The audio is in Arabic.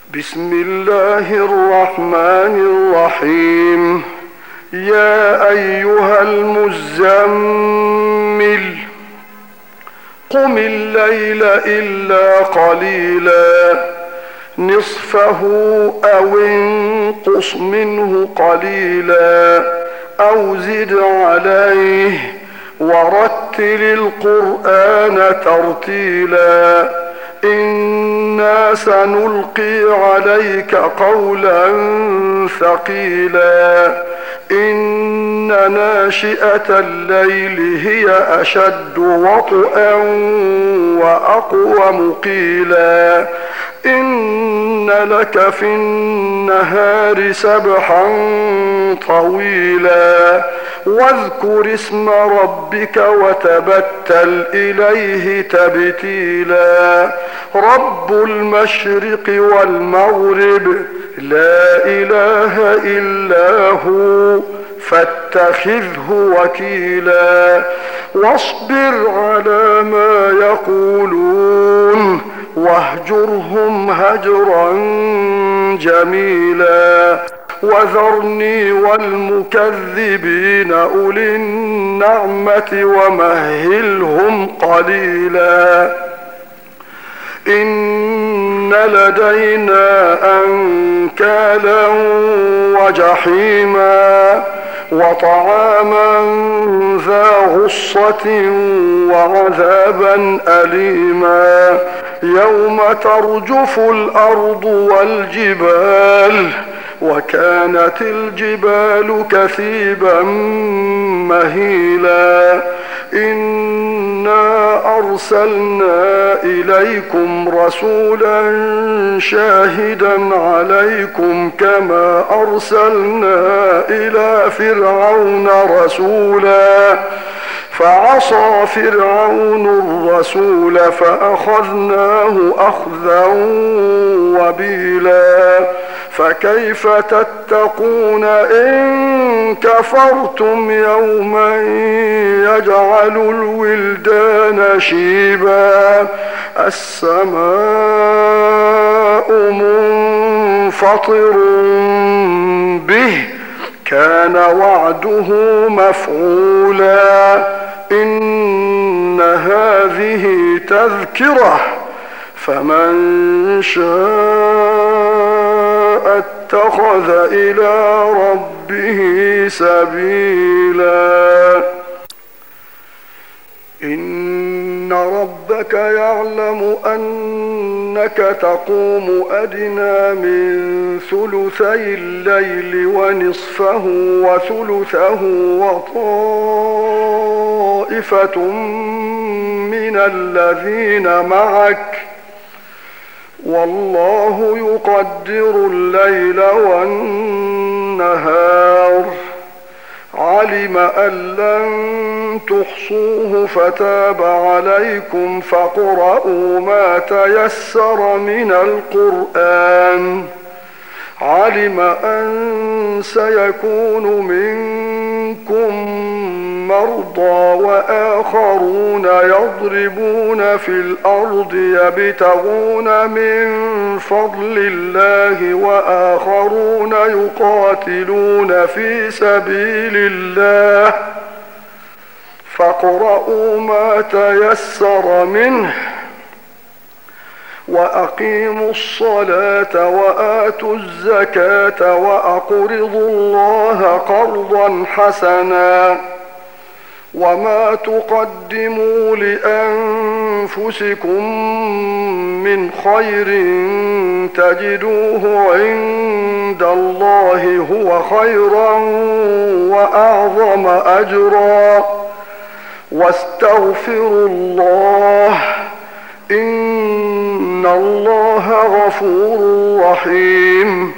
بسم الله الرحمن الرحيم. يا أيها المزمل قم الليل إلا قليلا نصفه أو انقص منه قليلا أو زد عليه ورتل القرآن ترتيلا إنا سنلقي عليك قولا ثقيلا إن ناشئة الليل هي أشد وطئا وأقوم قيلا إن لك في النهار سبحا طويلا واذكر اسم ربك وتبتل إليه تبتيلا رب المشرق والمغرب لا إله إلا هو فاتخذه وكيلا واصبر على ما يقولون واهجرهم هجرا جميلا وذرني والمكذبين أولي النعمة ومهلهم قليلا إن لدينا أنكالا وجحيما وطعاما ذا غصة وعذابا أليما يوم ترجف الأرض والجبال وكانت الجبال كثيبا مهيلا إنا أرسلنا إليكم رسولا شاهدا عليكم كما أرسلنا إلى فرعون رسولا فعصى فرعون الرسول فأخذناه أخذا وبيلا فكيف تتقون إن كفرتم يوما يجعل الولدان شيبا السماء منفطر به كان وعده مفعولا إن هذه تذكرة فمن شاء اتخذ إلى ربه سبيلا إن ربك يعلم أنك تقوم أدنى من ثلثي الليل ونصفه وثلثه وطائفة من الذين معك والله يقدر الليل والنهار علم أن لن تحصوه فتاب عليكم فاقرؤوا ما تيسر من القرآن علم أن سيكون منكم مرضى وآخرون يضربون في الأرض يبتغون من فضل الله وآخرون يقاتلون في سبيل الله فاقرؤوا ما تيسر منه وأقيموا الصلاة وآتوا الزكاة وأقرضوا الله قرضا حسنا وما تقدموا لأنفسكم من خير تجدوه عند الله هو خيرا وأعظم أجرا واستغفروا الله إن الله غفور رحيم